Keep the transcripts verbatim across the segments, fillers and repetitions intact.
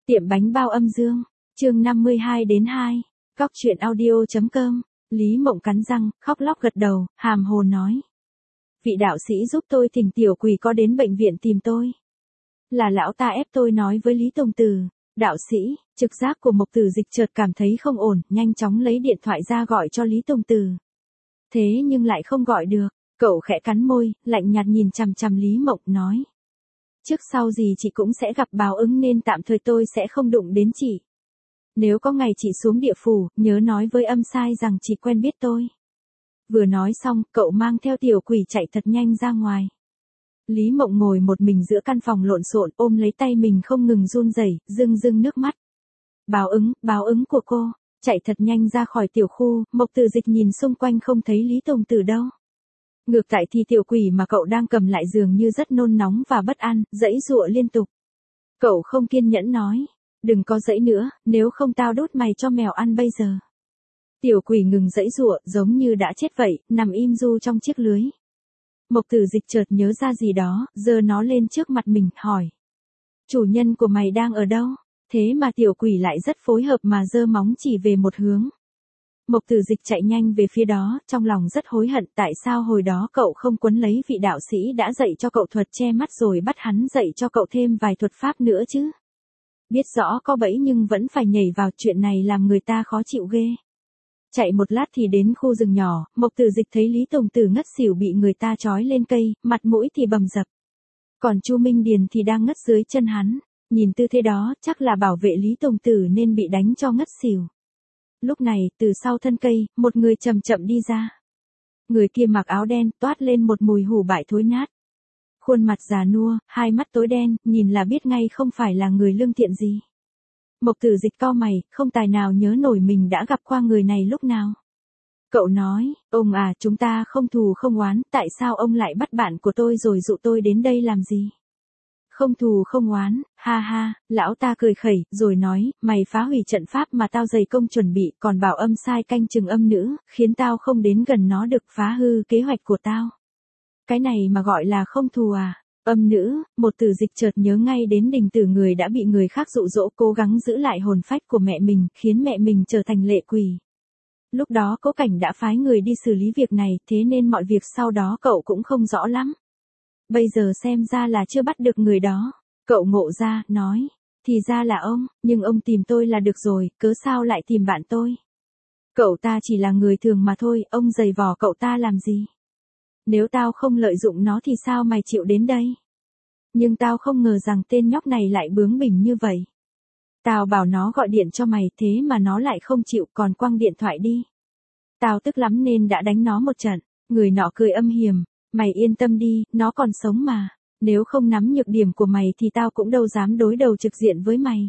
Tiệm bánh bao âm dương, chương năm mươi hai đến hai, Góc truyện audio.com, Lý Mộng cắn răng, khóc lóc gật đầu, hàm hồ nói. Vị đạo sĩ giúp tôi thỉnh tiểu quỷ có đến bệnh viện tìm tôi. Là lão ta ép tôi nói với Lý Tông Tử. Đạo sĩ, trực giác của Mộc Tử Dịch chợt cảm thấy không ổn, nhanh chóng lấy điện thoại ra gọi cho Lý Tông Tử. Thế nhưng lại không gọi được, cậu khẽ cắn môi, lạnh nhạt nhìn chằm chằm Lý Mộng nói. Trước sau gì chị cũng sẽ gặp báo ứng nên tạm thời tôi sẽ không đụng đến chị. Nếu có ngày chị xuống địa phủ, nhớ nói với âm sai rằng chị quen biết tôi. Vừa nói xong, cậu mang theo tiểu quỷ chạy thật nhanh ra ngoài. Lý Mộng ngồi một mình giữa căn phòng lộn xộn, ôm lấy tay mình không ngừng run rẩy, rưng rưng nước mắt. Báo ứng, báo ứng của cô. Chạy thật nhanh ra khỏi tiểu khu, Mộc Tử Dịch nhìn xung quanh không thấy Lý Tông Tử đâu. Ngược tại thì tiểu quỷ mà cậu đang cầm lại dường như rất nôn nóng và bất an, giãy giụa liên tục. Cậu không kiên nhẫn nói, đừng có giãy nữa, nếu không tao đốt mày cho mèo ăn bây giờ. Tiểu quỷ ngừng giãy giụa, giống như đã chết vậy, nằm im ru trong chiếc lưới. Mộc Tử Dịch chợt nhớ ra gì đó, giơ nó lên trước mặt mình, hỏi. Chủ nhân của mày đang ở đâu? Thế mà tiểu quỷ lại rất phối hợp mà giơ móng chỉ về một hướng. Mộc Tử Dịch chạy nhanh về phía đó, trong lòng rất hối hận tại sao hồi đó cậu không quấn lấy vị đạo sĩ đã dạy cho cậu thuật che mắt rồi bắt hắn dạy cho cậu thêm vài thuật pháp nữa chứ. Biết rõ có bẫy nhưng vẫn phải nhảy vào, chuyện này làm người ta khó chịu ghê. Chạy một lát thì đến khu rừng nhỏ, Mộc Tử Dịch thấy Lý Tông Tử ngất xỉu bị người ta trói lên cây, mặt mũi thì bầm dập. Còn Chu Minh Điền thì đang ngất dưới chân hắn, nhìn tư thế đó chắc là bảo vệ Lý Tông Tử nên bị đánh cho ngất xỉu. Lúc này, từ sau thân cây, một người chậm chậm đi ra. Người kia mặc áo đen, toát lên một mùi hủ bại thối nát. Khuôn mặt già nua, hai mắt tối đen, nhìn là biết ngay không phải là người lương thiện gì. Mộc Tử Dịch cau mày, không tài nào nhớ nổi mình đã gặp qua người này lúc nào. Cậu nói, ông à, chúng ta không thù không oán, tại sao ông lại bắt bạn của tôi rồi dụ tôi đến đây làm gì? Không thù không oán, ha ha, lão ta cười khẩy, rồi nói, mày phá hủy trận pháp mà tao dày công chuẩn bị, còn bảo âm sai canh chừng âm nữ, khiến tao không đến gần nó được, phá hư kế hoạch của tao. Cái này mà gọi là không thù à? Âm nữ, Một Tử Dịch chợt nhớ ngay đến Đình Tử, người đã bị người khác dụ dỗ cố gắng giữ lại hồn phách của mẹ mình, khiến mẹ mình trở thành lệ quỷ. Lúc đó Cố Cảnh đã phái người đi xử lý việc này, thế nên mọi việc sau đó cậu cũng không rõ lắm. Bây giờ xem ra là chưa bắt được người đó. Cậu ngộ ra, nói, thì ra là ông, nhưng ông tìm tôi là được rồi, cớ sao lại tìm bạn tôi? Cậu ta chỉ là người thường mà thôi, ông giày vò cậu ta làm gì? Nếu tao không lợi dụng nó thì sao mày chịu đến đây? Nhưng tao không ngờ rằng tên nhóc này lại bướng bỉnh như vậy. Tao bảo nó gọi điện cho mày, thế mà nó lại không chịu, còn quăng điện thoại đi. Tao tức lắm nên đã đánh nó một trận. Người nọ cười âm hiểm, mày yên tâm đi, nó còn sống mà. Nếu không nắm nhược điểm của mày thì tao cũng đâu dám đối đầu trực diện với mày.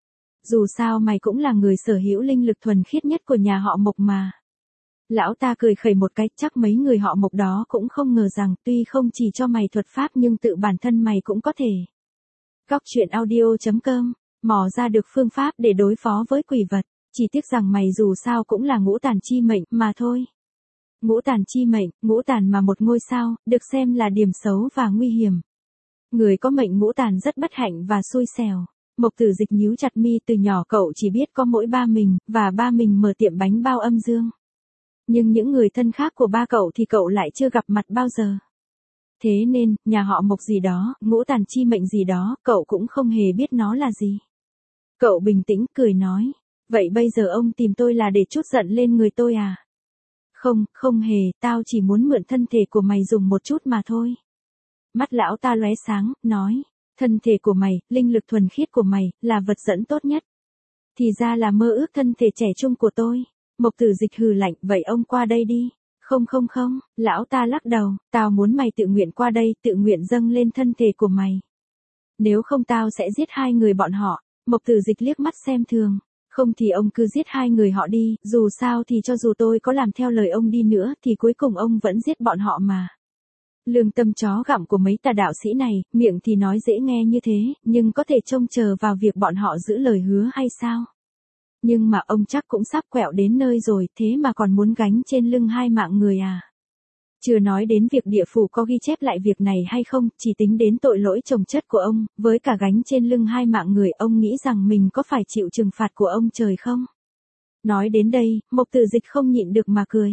Dù sao mày cũng là người sở hữu linh lực thuần khiết nhất của nhà họ Mộc mà. Lão ta cười khẩy một cái, chắc mấy người họ Mộc đó cũng không ngờ rằng tuy không chỉ cho mày thuật pháp nhưng tự bản thân mày cũng có thể. Góc truyện audio.com, mò ra được phương pháp để đối phó với quỷ vật, chỉ tiếc rằng mày dù sao cũng là ngũ tàn chi mệnh mà thôi. Ngũ tàn chi mệnh, ngũ tàn mà một ngôi sao, được xem là điểm xấu và nguy hiểm. Người có mệnh ngũ tàn rất bất hạnh và xui xẻo. Mộc Tử Dịch nhíu chặt mi, từ nhỏ cậu chỉ biết có mỗi ba mình, và ba mình mở tiệm bánh bao âm dương. Nhưng những người thân khác của ba cậu thì cậu lại chưa gặp mặt bao giờ. Thế nên, nhà họ Mộc gì đó, ngũ tàn chi mệnh gì đó, cậu cũng không hề biết nó là gì. Cậu bình tĩnh, cười nói, vậy bây giờ ông tìm tôi là để trút giận lên người tôi à? Không, không hề, tao chỉ muốn mượn thân thể của mày dùng một chút mà thôi. Mắt lão ta lóe sáng, nói, thân thể của mày, linh lực thuần khiết của mày, là vật dẫn tốt nhất. Thì ra là mơ ước thân thể trẻ trung của tôi. Mộc Tử Dịch hừ lạnh, vậy ông qua đây đi. Không không không, lão ta lắc đầu, tao muốn mày tự nguyện qua đây, tự nguyện dâng lên thân thể của mày. Nếu không tao sẽ giết hai người bọn họ. Mộc Tử Dịch liếc mắt xem thường. Không thì ông cứ giết hai người họ đi, dù sao thì cho dù tôi có làm theo lời ông đi nữa thì cuối cùng ông vẫn giết bọn họ mà. Lương tâm chó gặm của mấy tà đạo sĩ này, miệng thì nói dễ nghe như thế, nhưng có thể trông chờ vào việc bọn họ giữ lời hứa hay sao? Nhưng mà ông chắc cũng sắp quẹo đến nơi rồi, thế mà còn muốn gánh trên lưng hai mạng người à? Chưa nói đến việc địa phủ có ghi chép lại việc này hay không, chỉ tính đến tội lỗi chồng chất của ông, với cả gánh trên lưng hai mạng người, ông nghĩ rằng mình có phải chịu trừng phạt của ông trời không? Nói đến đây, Mộc Tử Dịch không nhịn được mà cười.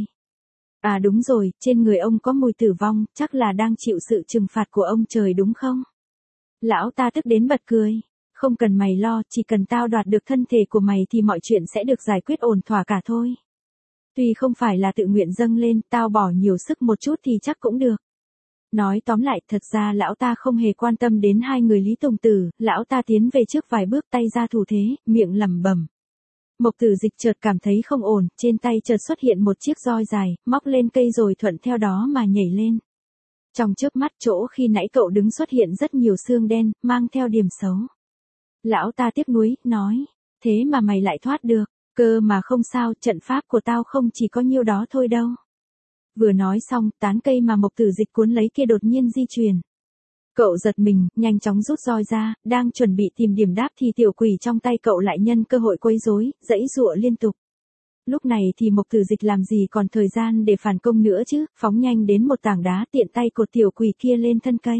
À đúng rồi, trên người ông có mùi tử vong, chắc là đang chịu sự trừng phạt của ông trời đúng không? Lão ta tức đến bật cười. Không cần mày lo, chỉ cần tao đoạt được thân thể của mày thì mọi chuyện sẽ được giải quyết ổn thỏa cả thôi. Tuy không phải là tự nguyện dâng lên, tao bỏ nhiều sức một chút thì chắc cũng được. Nói tóm lại, thật ra lão ta không hề quan tâm đến hai người Lý Tùng Tử, lão ta tiến về trước vài bước, tay ra thủ thế, miệng lẩm bẩm. Mộc Tử Dịch chợt cảm thấy không ổn, trên tay chợt xuất hiện một chiếc roi dài, móc lên cây rồi thuận theo đó mà nhảy lên. Trong chớp mắt, chỗ khi nãy cậu đứng xuất hiện rất nhiều xương đen, mang theo điểm xấu. Lão ta tiếc nuối, nói, thế mà mày lại thoát được, cơ mà không sao, trận pháp của tao không chỉ có nhiêu đó thôi đâu. Vừa nói xong, tán cây mà Mộc Tử Dịch cuốn lấy kia đột nhiên di chuyển. Cậu giật mình, nhanh chóng rút roi ra, đang chuẩn bị tìm điểm đáp thì tiểu quỷ trong tay cậu lại nhân cơ hội quấy rối, giãy giụa liên tục. Lúc này thì Mộc Tử Dịch làm gì còn thời gian để phản công nữa chứ, phóng nhanh đến một tảng đá tiện tay cột tiểu quỷ kia lên thân cây.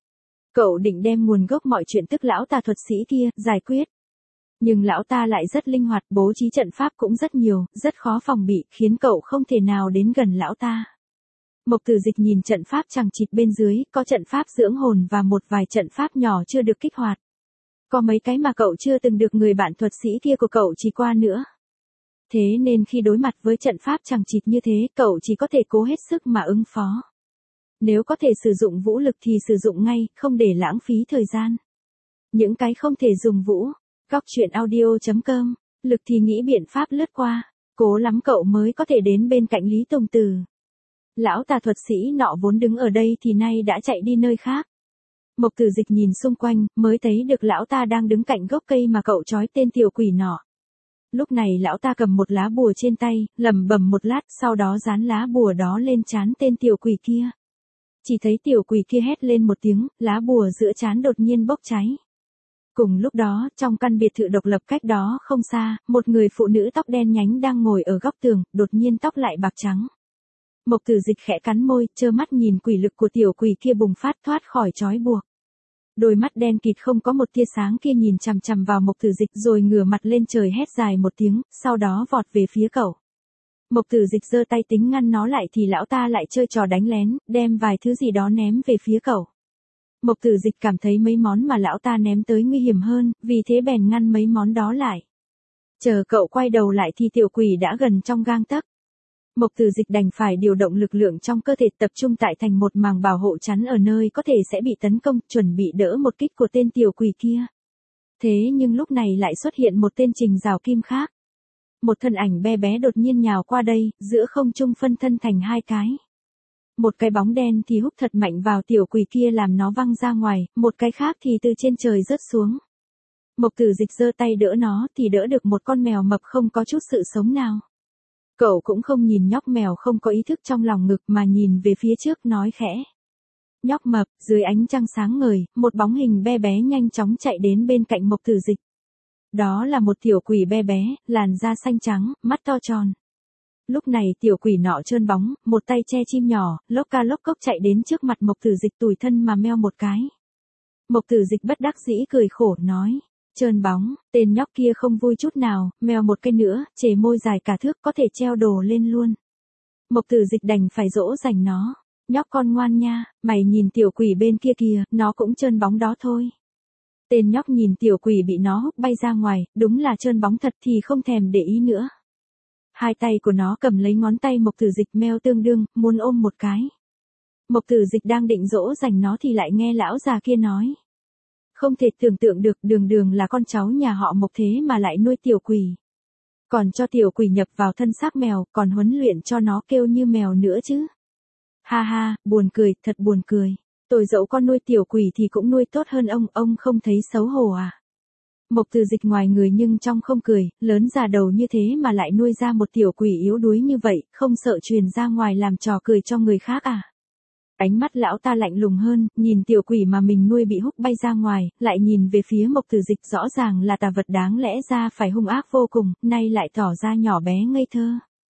Cậu định đem nguồn gốc mọi chuyện tức lão tà thuật sĩ kia, giải quyết. Nhưng lão ta lại rất linh hoạt, bố trí trận pháp cũng rất nhiều, rất khó phòng bị, khiến cậu không thể nào đến gần lão ta. Mộc Tử Dịch nhìn trận pháp chằng chịt bên dưới, có trận pháp dưỡng hồn và một vài trận pháp nhỏ chưa được kích hoạt. Có mấy cái mà cậu chưa từng được người bạn thuật sĩ kia của cậu chỉ qua nữa. Thế nên khi đối mặt với trận pháp chằng chịt như thế, cậu chỉ có thể cố hết sức mà ứng phó. Nếu có thể sử dụng vũ lực thì sử dụng ngay, không để lãng phí thời gian. Những cái không thể dùng vũ, góc truyện audio chấm com, lực thì nghĩ biện pháp lướt qua, cố lắm cậu mới có thể đến bên cạnh Lý Tùng Tử. Lão tà thuật sĩ nọ vốn đứng ở đây thì nay đã chạy đi nơi khác. Mộc Tử Dịch nhìn xung quanh, mới thấy được lão ta đang đứng cạnh gốc cây mà cậu trói tên tiểu quỷ nọ. Lúc này lão ta cầm một lá bùa trên tay, lẩm bẩm một lát, sau đó dán lá bùa đó lên trán tên tiểu quỷ kia. Chỉ thấy tiểu quỷ kia hét lên một tiếng, lá bùa giữa trán đột nhiên bốc cháy. Cùng lúc đó, trong căn biệt thự độc lập cách đó không xa, một người phụ nữ tóc đen nhánh đang ngồi ở góc tường, đột nhiên tóc lại bạc trắng. Mộc Tử Dịch khẽ cắn môi, trơ mắt nhìn quỷ lực của tiểu quỷ kia bùng phát thoát khỏi trói buộc. Đôi mắt đen kịt không có một tia sáng kia nhìn chằm chằm vào Mộc Tử Dịch rồi ngửa mặt lên trời hét dài một tiếng, sau đó vọt về phía cậu. Mộc Tử Dịch giơ tay tính ngăn nó lại thì lão ta lại chơi trò đánh lén, đem vài thứ gì đó ném về phía cậu. Mộc Tử Dịch cảm thấy mấy món mà lão ta ném tới nguy hiểm hơn, vì thế bèn ngăn mấy món đó lại. Chờ cậu quay đầu lại thì tiểu quỷ đã gần trong gang tấc. Mộc Tử Dịch đành phải điều động lực lượng trong cơ thể tập trung tại thành một màng bảo hộ chắn ở nơi có thể sẽ bị tấn công, chuẩn bị đỡ một kích của tên tiểu quỷ kia. Thế nhưng lúc này lại xuất hiện một tên Trình Giảo Kim khác. Một thân ảnh bé bé đột nhiên nhào qua đây, giữa không trung phân thân thành hai cái. Một cái bóng đen thì húc thật mạnh vào tiểu quỷ kia làm nó văng ra ngoài, một cái khác thì từ trên trời rớt xuống. Mộc Tử Dịch giơ tay đỡ nó thì đỡ được một con mèo mập không có chút sự sống nào. Cậu cũng không nhìn nhóc mèo không có ý thức trong lòng ngực mà nhìn về phía trước nói khẽ. Nhóc mập, dưới ánh trăng sáng ngời, một bóng hình bé bé nhanh chóng chạy đến bên cạnh Mộc Tử Dịch. Đó là một tiểu quỷ bé bé, làn da xanh trắng, mắt to tròn. Lúc này tiểu quỷ nọ trơn bóng, một tay che chim nhỏ, lốc ca lốc cốc chạy đến trước mặt Mộc Tử Dịch tủi thân mà meo một cái. Mộc Tử Dịch bất đắc dĩ cười khổ nói. Trơn bóng, tên nhóc kia không vui chút nào, mèo một cái nữa, chề môi dài cả thước có thể treo đồ lên luôn. Mộc Tử Dịch đành phải dỗ dành nó. Nhóc con ngoan nha, mày nhìn tiểu quỷ bên kia kìa, nó cũng trơn bóng đó thôi. Tên nhóc nhìn tiểu quỷ bị nó húc bay ra ngoài, đúng là trơn bóng thật thì không thèm để ý nữa. Hai tay của nó cầm lấy ngón tay Mộc Tử Dịch meo tương đương, muốn ôm một cái. Mộc Tử Dịch đang định dỗ dành nó thì lại nghe lão già kia nói. Không thể tưởng tượng được đường đường là con cháu nhà họ Mộc thế mà lại nuôi tiểu quỷ. Còn cho tiểu quỷ nhập vào thân xác mèo, còn huấn luyện cho nó kêu như mèo nữa chứ. Ha ha, buồn cười, thật buồn cười. Tôi dẫu con nuôi tiểu quỷ thì cũng nuôi tốt hơn ông, ông không thấy xấu hổ à? Mộc Tử Dịch ngoài người nhưng trong không cười, lớn già đầu như thế mà lại nuôi ra một tiểu quỷ yếu đuối như vậy, không sợ truyền ra ngoài làm trò cười cho người khác à? Ánh mắt lão ta lạnh lùng hơn, nhìn tiểu quỷ mà mình nuôi bị húc bay ra ngoài, lại nhìn về phía Mộc Tử Dịch rõ ràng là tà vật đáng lẽ ra phải hung ác vô cùng, nay lại tỏ ra nhỏ bé ngây thơ.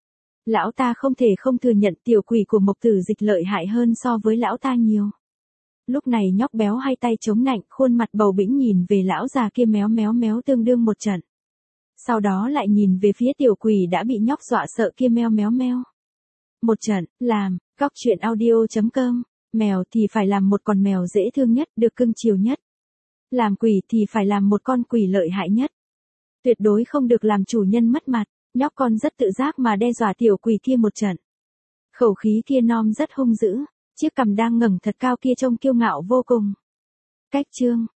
Lão ta không thể không thừa nhận tiểu quỷ của Mộc Tử Dịch lợi hại hơn so với lão ta nhiều. Lúc này nhóc béo hai tay chống nạnh, khuôn mặt bầu bĩnh nhìn về lão già kia méo méo méo tương đương một trận. Sau đó lại nhìn về phía tiểu quỷ đã bị nhóc dọa sợ kia meo méo meo. Một trận, làm, cóc truyện audio.com, mèo thì phải làm một con mèo dễ thương nhất, được cưng chiều nhất. Làm quỷ thì phải làm một con quỷ lợi hại nhất. Tuyệt đối không được làm chủ nhân mất mặt, nhóc con rất tự giác mà đe dọa tiểu quỷ kia một trận. Khẩu khí kia nom rất hung dữ, chiếc cằm đang ngẩng thật cao kia trông kiêu ngạo vô cùng. Cách chương